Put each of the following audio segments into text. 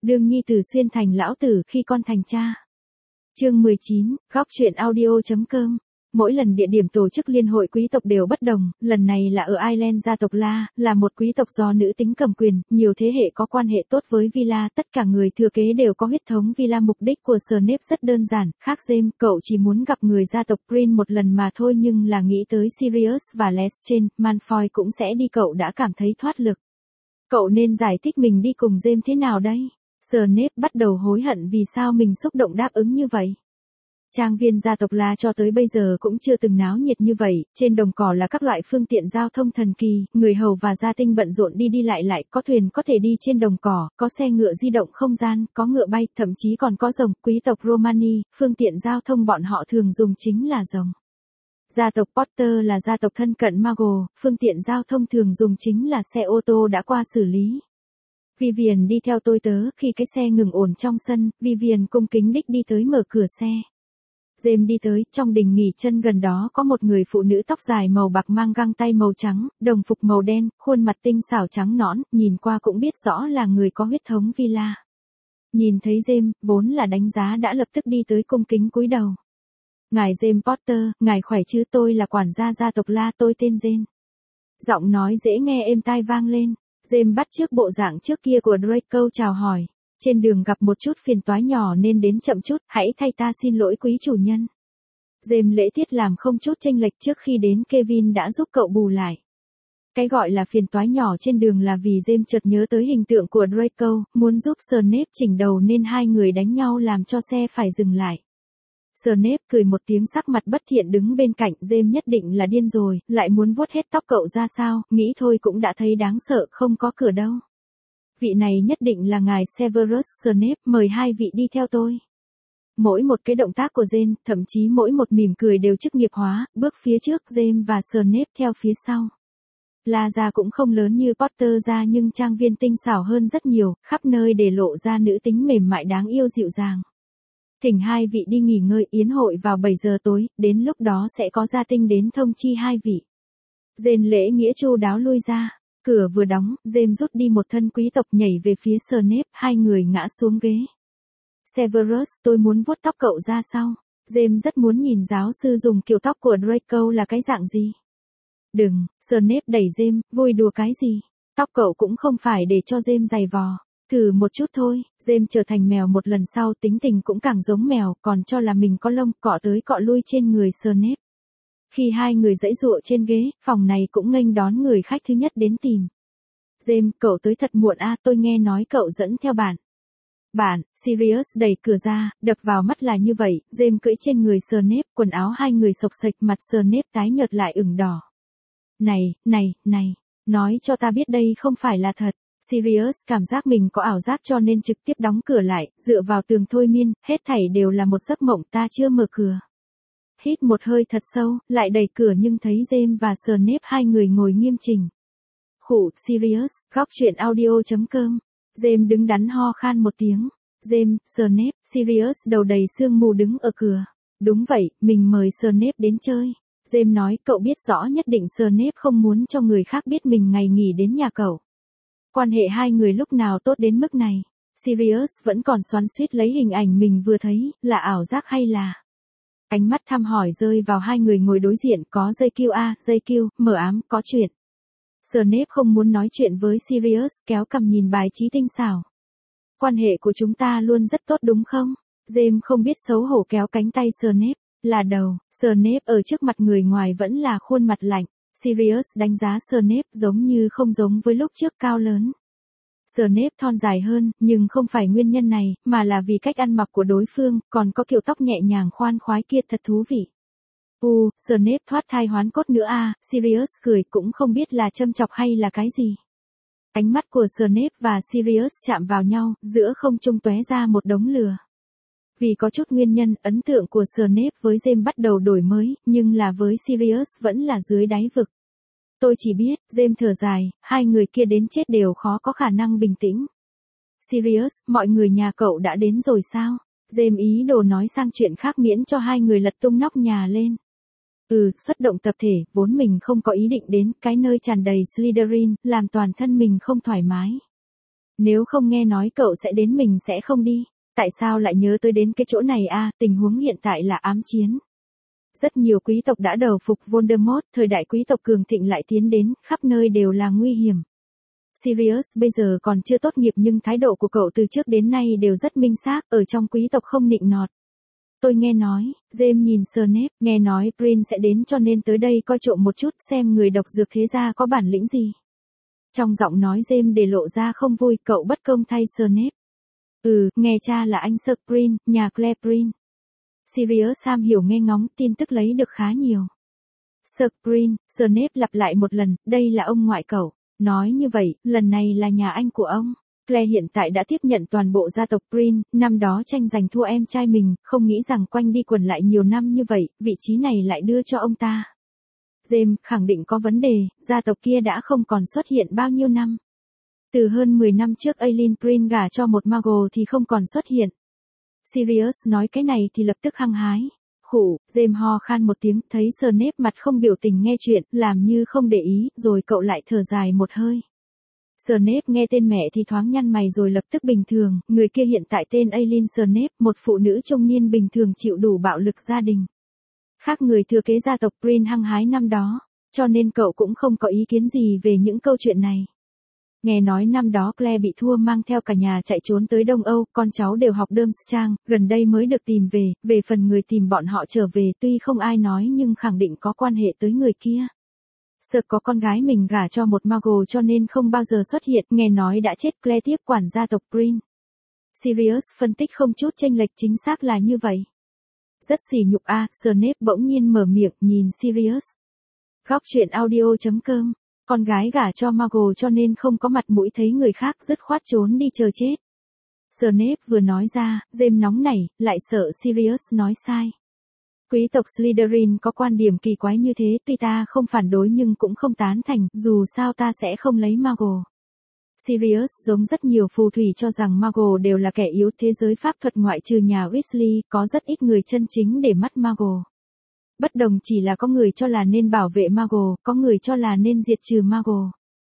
Đương nhi tử xuyên thành lão tử khi con thành cha. Chương 19, góc truyện audio.com. Mỗi lần địa điểm tổ chức liên hội quý tộc đều bất đồng, lần này là ở Ireland gia tộc La, là một quý tộc do nữ tính cầm quyền, nhiều thế hệ có quan hệ tốt với Villa, tất cả người thừa kế đều có huyết thống Villa. Mục đích của Snape rất đơn giản, khác James, cậu chỉ muốn gặp người gia tộc Green một lần mà thôi, nhưng là nghĩ tới Sirius và Lestrange, Malfoy cũng sẽ đi, cậu đã cảm thấy thoát lực. Cậu nên giải thích mình đi cùng James thế nào đây? Snape bắt đầu hối hận vì sao mình xúc động đáp ứng như vậy. Trang viên gia tộc La cho tới bây giờ cũng chưa từng náo nhiệt như vậy, trên đồng cỏ là các loại phương tiện giao thông thần kỳ, người hầu và gia tinh bận rộn đi đi lại, có thuyền có thể đi trên đồng cỏ, có xe ngựa di động không gian, có ngựa bay, thậm chí còn có rồng. Quý tộc Romani, phương tiện giao thông bọn họ thường dùng chính là rồng. Gia tộc Potter là gia tộc thân cận Muggle, phương tiện giao thông thường dùng chính là xe ô tô đã qua xử lý. Vivian đi theo tôi tớ, khi cái xe ngừng ổn trong sân, Vivian cung kính đích đi tới mở cửa xe. James đi tới, trong đình nghỉ chân gần đó có một người phụ nữ tóc dài màu bạc mang găng tay màu trắng, đồng phục màu đen, khuôn mặt tinh xảo trắng nõn, nhìn qua cũng biết rõ là người có huyết thống Villa. Nhìn thấy James, vốn là đánh giá đã lập tức đi tới cung kính cúi đầu. Ngài James Potter, ngài khỏe chứ, tôi là quản gia gia tộc La, tôi tên James. Giọng nói dễ nghe êm tai vang lên, James bắt chước bộ dạng trước kia của Draco chào hỏi. Trên đường gặp một chút phiền toái nhỏ nên đến chậm chút, hãy thay ta xin lỗi quý chủ nhân. James lễ tiết làm không chút chênh lệch, trước khi đến Kevin đã giúp cậu bù lại. Cái gọi là phiền toái nhỏ trên đường là vì James chợt nhớ tới hình tượng của Draco, muốn giúp Snape chỉnh đầu nên hai người đánh nhau làm cho xe phải dừng lại. Snape cười một tiếng, sắc mặt bất thiện đứng bên cạnh. James nhất định là điên rồi, lại muốn vuốt hết tóc cậu ra sao, nghĩ thôi cũng đã thấy đáng sợ, không có cửa đâu. Vị này nhất định là ngài Severus Snape, mời hai vị đi theo tôi. Mỗi một cái động tác của James, thậm chí mỗi một mỉm cười đều chức nghiệp hóa, bước phía trước, James và Snape theo phía sau. La gia cũng không lớn như Potter gia nhưng trang viên tinh xảo hơn rất nhiều, khắp nơi để lộ ra nữ tính mềm mại đáng yêu dịu dàng. Thỉnh hai vị đi nghỉ ngơi, yến hội vào 7 giờ tối, đến lúc đó sẽ có gia tinh đến thông chi hai vị. James lễ nghĩa chu đáo lui ra. Cửa vừa đóng, James rút đi một thân quý tộc nhảy về phía Snape, hai người ngã xuống ghế. Severus, tôi muốn vuốt tóc cậu ra sau. James rất muốn nhìn giáo sư dùng kiểu tóc của Draco là cái dạng gì. Đừng, Snape đẩy James, vui đùa cái gì. Tóc cậu cũng không phải để cho James giày vò. Thử một chút thôi. James trở thành mèo một lần sau, tính tình cũng càng giống mèo, còn cho là mình có lông, cọ tới cọ lui trên người Snape. Khi hai người giãy giụa trên ghế, phòng này cũng nghênh đón người khách thứ nhất đến tìm. James, cậu tới thật muộn à, tôi nghe nói cậu dẫn theo bạn. Bạn, Sirius đẩy cửa ra, đập vào mắt là như vậy, James cưỡi trên người Snape, quần áo hai người xộc xệch, mặt Snape tái nhợt lại ửng đỏ. Này, nói cho ta biết đây không phải là thật. Sirius cảm giác mình có ảo giác cho nên trực tiếp đóng cửa lại, dựa vào tường thôi miên, hết thảy đều là một giấc mộng, ta chưa mở cửa. Hít một hơi thật sâu, lại đẩy cửa nhưng thấy James và Snape hai người ngồi nghiêm chỉnh. Khụ, Sirius, góc truyện audio.com. James đứng đắn ho khan một tiếng. James, Snape, Sirius đầu đầy sương mù đứng ở cửa. Đúng vậy, mình mời Snape đến chơi. James nói, cậu biết rõ nhất định Snape không muốn cho người khác biết mình ngày nghỉ đến nhà cậu. Quan hệ hai người lúc nào tốt đến mức này. Sirius vẫn còn xoắn xuýt lấy hình ảnh mình vừa thấy, là ảo giác hay là... Ánh mắt thăm hỏi rơi vào hai người ngồi đối diện, có JQ a, JQ, mờ ám, có chuyện. Snape không muốn nói chuyện với Sirius, kéo cằm nhìn bài trí tinh xảo. Quan hệ của chúng ta luôn rất tốt đúng không? James không biết xấu hổ kéo cánh tay Snape, là đầu. Snape ở trước mặt người ngoài vẫn là khuôn mặt lạnh. Sirius đánh giá Snape giống như không giống với lúc trước, cao lớn. Snape thon dài hơn, nhưng không phải nguyên nhân này, mà là vì cách ăn mặc của đối phương, còn có kiểu tóc nhẹ nhàng khoan khoái kia thật thú vị. Snape thoát thai hoán cốt nữa à, Sirius cười, cũng không biết là châm chọc hay là cái gì. Ánh mắt của Snape và Sirius chạm vào nhau, giữa không trung tóe ra một đống lửa. Vì có chút nguyên nhân, ấn tượng của Snape với James bắt đầu đổi mới, nhưng là với Sirius vẫn là dưới đáy vực. Tôi chỉ biết, James thở dài, hai người kia đến chết đều khó có khả năng bình tĩnh. Sirius, mọi người nhà cậu đã đến rồi sao? James ý đồ nói sang chuyện khác miễn cho hai người lật tung nóc nhà lên. Xuất động tập thể, vốn mình không có ý định đến, cái nơi tràn đầy Slytherin, làm toàn thân mình không thoải mái. Nếu không nghe nói cậu sẽ đến mình sẽ không đi. Tại sao lại nhớ tới đến cái chỗ này à, tình huống hiện tại là ám chiến. Rất nhiều quý tộc đã đầu phục Voldemort, thời đại quý tộc cường thịnh lại tiến đến, khắp nơi đều là nguy hiểm. Sirius bây giờ còn chưa tốt nghiệp nhưng thái độ của cậu từ trước đến nay đều rất minh xác, ở trong quý tộc không nịnh nọt. Tôi nghe nói, James nhìn Snape, nghe nói Prince sẽ đến cho nên tới đây coi trộm một chút xem người độc dược thế gia có bản lĩnh gì. Trong giọng nói James để lộ ra không vui, cậu bất công thay Snape. Nghe cha là anh Sir Prince, nhà Claire Prince. Sirius Sam hiểu nghe ngóng, tin tức lấy được khá nhiều. Sir Prince, Snape lặp lại một lần, đây là ông ngoại cậu. Nói như vậy, lần này là nhà anh của ông. Claire hiện tại đã tiếp nhận toàn bộ gia tộc Prince, năm đó tranh giành thua em trai mình, không nghĩ rằng quanh đi quẩn lại nhiều năm như vậy, vị trí này lại đưa cho ông ta. James khẳng định có vấn đề, gia tộc kia đã không còn xuất hiện bao nhiêu năm. Từ hơn 10 năm trước Aileen Prince gả cho một Muggle thì không còn xuất hiện. Sirius nói cái này thì lập tức hăng hái. Khụ, James ho khan một tiếng, thấy Snape mặt không biểu tình nghe chuyện, làm như không để ý, rồi cậu lại thở dài một hơi. Snape nghe tên mẹ thì thoáng nhăn mày rồi lập tức bình thường, người kia hiện tại tên Aileen Snape, một phụ nữ trung niên bình thường chịu đủ bạo lực gia đình. Khác người thừa kế gia tộc Prince hăng hái năm đó, cho nên cậu cũng không có ý kiến gì về những câu chuyện này. Nghe nói năm đó Claire bị thua mang theo cả nhà chạy trốn tới Đông Âu, con cháu đều học Durmstrang, gần đây mới được tìm về phần người tìm bọn họ trở về tuy không ai nói nhưng khẳng định có quan hệ tới người kia. Sợ có con gái mình gả cho một Muggle cho nên không bao giờ xuất hiện, nghe nói đã chết. Claire tiếp quản gia tộc Prince. Sirius phân tích không chút chênh lệch, chính xác là như vậy. Rất sỉ nhục a, Snape bỗng nhiên mở miệng nhìn Sirius. Góc truyện audio.com. Con gái gả cho Muggle cho nên không có mặt mũi thấy người khác, dứt khoát trốn đi chờ chết. Snape vừa nói ra, James nóng nảy, lại sợ Sirius nói sai. Quý tộc Slytherin có quan điểm kỳ quái như thế, tuy ta không phản đối nhưng cũng không tán thành, dù sao ta sẽ không lấy Muggle. Sirius giống rất nhiều phù thủy cho rằng Muggle đều là kẻ yếu, thế giới pháp thuật ngoại trừ nhà Weasley, có rất ít người chân chính để mắt Muggle. Bất đồng chỉ là có người cho là nên bảo vệ Muggle, có người cho là nên diệt trừ Muggle.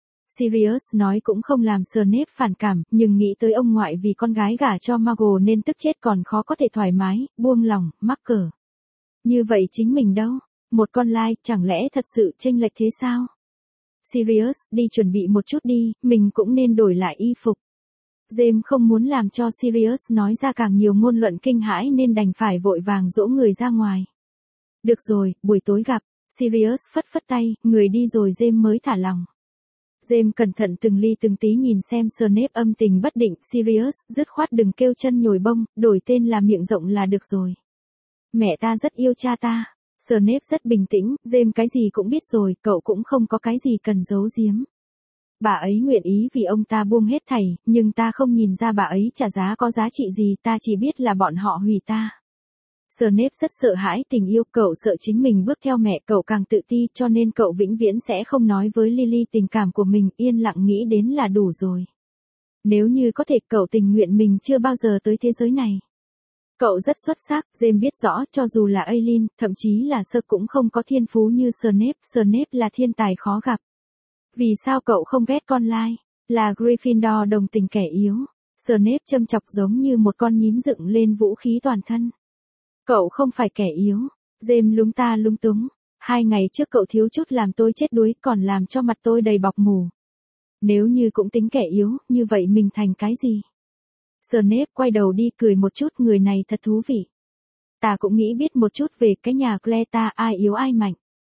Sirius nói cũng không làm Snape phản cảm, nhưng nghĩ tới ông ngoại vì con gái gả cho Muggle nên tức chết còn khó có thể thoải mái, buông lòng, mắc cỡ. Như vậy chính mình đâu? Một con lai, chẳng lẽ thật sự chênh lệch thế sao? Sirius, đi chuẩn bị một chút đi, mình cũng nên đổi lại y phục. James không muốn làm cho Sirius nói ra càng nhiều ngôn luận kinh hãi nên đành phải vội vàng dỗ người ra ngoài. Được rồi, buổi tối gặp. Sirius phất phất tay, người đi rồi James mới thả lòng. James cẩn thận từng ly từng tí nhìn xem Snape âm tình bất định. Sirius, dứt khoát đừng kêu chân nhồi bông, đổi tên là miệng rộng là được rồi. Mẹ ta rất yêu cha ta. Snape rất bình tĩnh, James cái gì cũng biết rồi, cậu cũng không có cái gì cần giấu giếm. Bà ấy nguyện ý vì ông ta buông hết thảy, nhưng ta không nhìn ra bà ấy trả giá có giá trị gì, ta chỉ biết là bọn họ hủy ta. Snape rất sợ hãi tình yêu, cậu sợ chính mình bước theo mẹ, cậu càng tự ti cho nên cậu vĩnh viễn sẽ không nói với Lily tình cảm của mình, yên lặng nghĩ đến là đủ rồi. Nếu như có thể cậu tình nguyện mình chưa bao giờ tới thế giới này. Cậu rất xuất sắc, James biết rõ cho dù là Aileen, thậm chí là Sir cũng không có thiên phú như Snape là thiên tài khó gặp. Vì sao cậu không ghét con lai? Là Gryffindor đồng tình kẻ yếu. Snape châm chọc giống như một con nhím dựng lên vũ khí toàn thân. Cậu không phải kẻ yếu. James lúng ta lung túng. 2 ngày trước cậu thiếu chút làm tôi chết đuối, còn làm cho mặt tôi đầy bọc mù. Nếu như cũng tính kẻ yếu, như vậy mình thành cái gì? Snape quay đầu đi cười một chút, người này thật thú vị. Ta cũng nghĩ biết một chút về cái nhà Claire ta, ai yếu ai mạnh.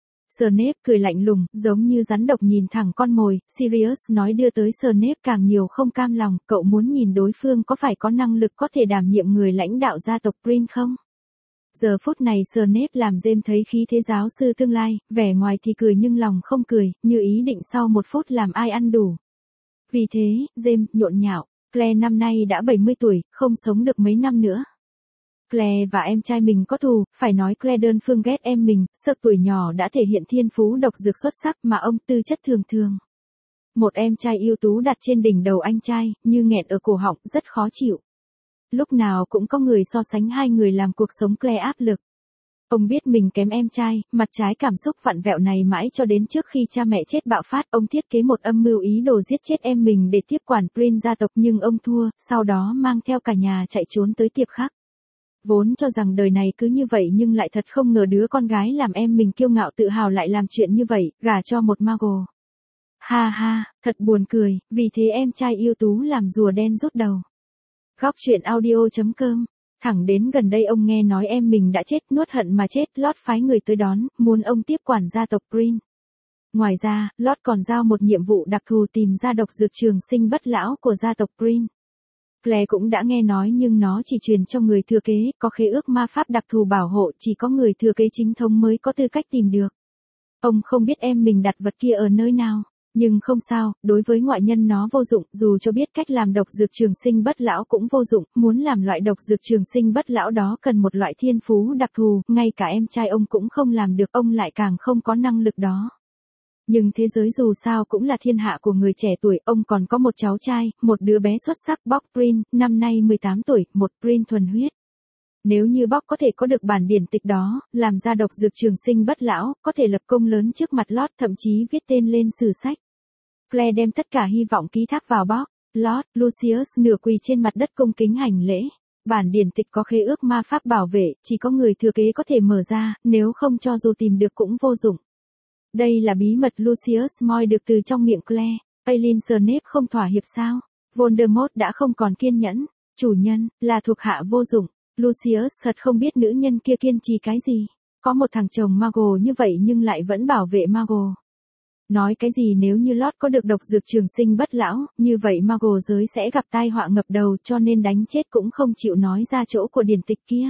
Snape cười lạnh lùng, giống như rắn độc nhìn thẳng con mồi. Sirius nói đưa tới Snape càng nhiều không cam lòng, cậu muốn nhìn đối phương có phải có năng lực có thể đảm nhiệm người lãnh đạo gia tộc Prince không? Giờ phút này Snape làm James thấy khí thế giáo sư tương lai, vẻ ngoài thì cười nhưng lòng không cười, như ý định sau 1 phút làm ai ăn đủ. Vì thế, James nhộn nhạo, Claire năm nay đã 70 tuổi, không sống được mấy năm nữa. Claire và em trai mình có thù, phải nói Claire đơn phương ghét em mình, Sir tuổi nhỏ đã thể hiện thiên phú độc dược xuất sắc mà ông tư chất thường thường. Một em trai ưu tú đặt trên đỉnh đầu anh trai, như nghẹn ở cổ họng, rất khó chịu. Lúc nào cũng có người so sánh hai người làm cuộc sống Claire áp lực. Ông biết mình kém em trai, mặt trái cảm xúc vặn vẹo này mãi cho đến trước khi cha mẹ chết bạo phát, ông thiết kế một âm mưu ý đồ giết chết em mình để tiếp quản Prince gia tộc nhưng ông thua, sau đó mang theo cả nhà chạy trốn tới tiệp khắc. Vốn cho rằng đời này cứ như vậy nhưng lại thật không ngờ đứa con gái làm em mình kiêu ngạo tự hào lại làm chuyện như vậy, gả cho một mago. Ha ha, thật buồn cười, vì thế em trai yêu tú làm rùa đen rút đầu. Góc truyện audio.com. Thẳng đến gần đây ông nghe nói em mình đã chết, nuốt hận mà chết, Lord phái người tới đón, muốn ông tiếp quản gia tộc Prince. Ngoài ra, Lord còn giao một nhiệm vụ đặc thù tìm ra độc dược trường sinh bất lão của gia tộc Prince. Claire cũng đã nghe nói nhưng nó chỉ truyền cho người thừa kế, có khế ước ma pháp đặc thù bảo hộ, chỉ có người thừa kế chính thống mới có tư cách tìm được. Ông không biết em mình đặt vật kia ở nơi nào. Nhưng không sao, đối với ngoại nhân nó vô dụng, dù cho biết cách làm độc dược trường sinh bất lão cũng vô dụng, muốn làm loại độc dược trường sinh bất lão đó cần một loại thiên phú đặc thù, ngay cả em trai ông cũng không làm được, ông lại càng không có năng lực đó. Nhưng thế giới dù sao cũng là thiên hạ của người trẻ tuổi, ông còn có một cháu trai, một đứa bé xuất sắc Bob Prince, năm nay 18 tuổi, một Prince thuần huyết. Nếu như Bob có thể có được bản điển tịch đó, làm ra độc dược trường sinh bất lão, có thể lập công lớn trước mặt Lord, thậm chí viết tên lên sử sách. Claire đem tất cả hy vọng ký thác vào Bob. Lord Lucius nửa quỳ trên mặt đất cung kính hành lễ. Bản điển tịch có khế ước ma pháp bảo vệ, chỉ có người thừa kế có thể mở ra, nếu không cho dù tìm được cũng vô dụng. Đây là bí mật Lucius moi được từ trong miệng Claire. Aileen Snape không thỏa hiệp sao? Voldemort đã không còn kiên nhẫn. Chủ nhân, là thuộc hạ vô dụng. Lucius thật không biết nữ nhân kia kiên trì cái gì. Có một thằng chồng mago như vậy nhưng lại vẫn bảo vệ mago. Nói cái gì nếu như Lord có được độc dược trường sinh bất lão, như vậy mago giới sẽ gặp tai họa ngập đầu cho nên đánh chết cũng không chịu nói ra chỗ của điển tịch kia.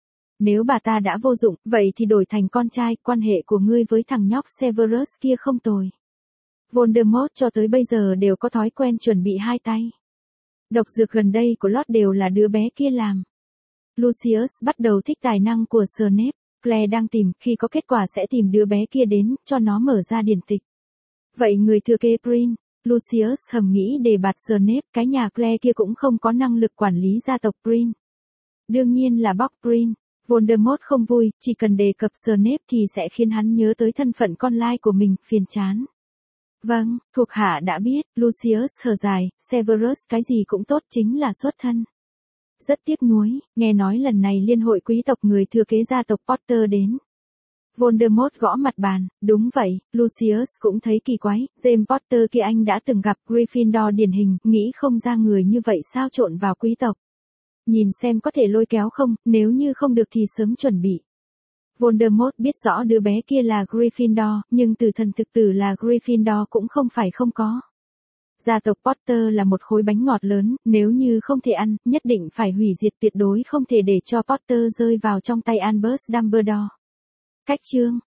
Nếu bà ta đã vô dụng, vậy thì đổi thành con trai, quan hệ của ngươi với thằng nhóc Severus kia không tồi. Voldemort cho tới bây giờ đều có thói quen chuẩn bị hai tay. Độc dược gần đây của Lord đều là đứa bé kia làm. Lucius bắt đầu thích tài năng của Snape. Claire đang tìm, khi có kết quả sẽ tìm đứa bé kia đến, cho nó mở ra điển tịch. Vậy người thừa kế Prince, Lucius thầm nghĩ đề bạt Snape, cái nhà Claire kia cũng không có năng lực quản lý gia tộc Prince. Đương nhiên là Bob Prince. Voldemort không vui, chỉ cần đề cập Snape thì sẽ khiến hắn nhớ tới thân phận con lai của mình, phiền chán. Vâng, thuộc hạ đã biết, Lucius thở dài, Severus cái gì cũng tốt chính là xuất thân. Rất tiếc nuối, nghe nói lần này liên hội quý tộc người thừa kế gia tộc Potter đến. Voldemort gõ mặt bàn, đúng vậy, Lucius cũng thấy kỳ quái, James Potter kia anh đã từng gặp Gryffindor điển hình, nghĩ không ra người như vậy sao trộn vào quý tộc. Nhìn xem có thể lôi kéo không, nếu như không được thì sớm chuẩn bị. Voldemort biết rõ đứa bé kia là Gryffindor, nhưng từ thần thực tử là Gryffindor cũng không phải không có. Gia tộc Potter là một khối bánh ngọt lớn, nếu như không thể ăn, nhất định phải hủy diệt, tuyệt đối không thể để cho Potter rơi vào trong tay Albus Dumbledore. Cách chương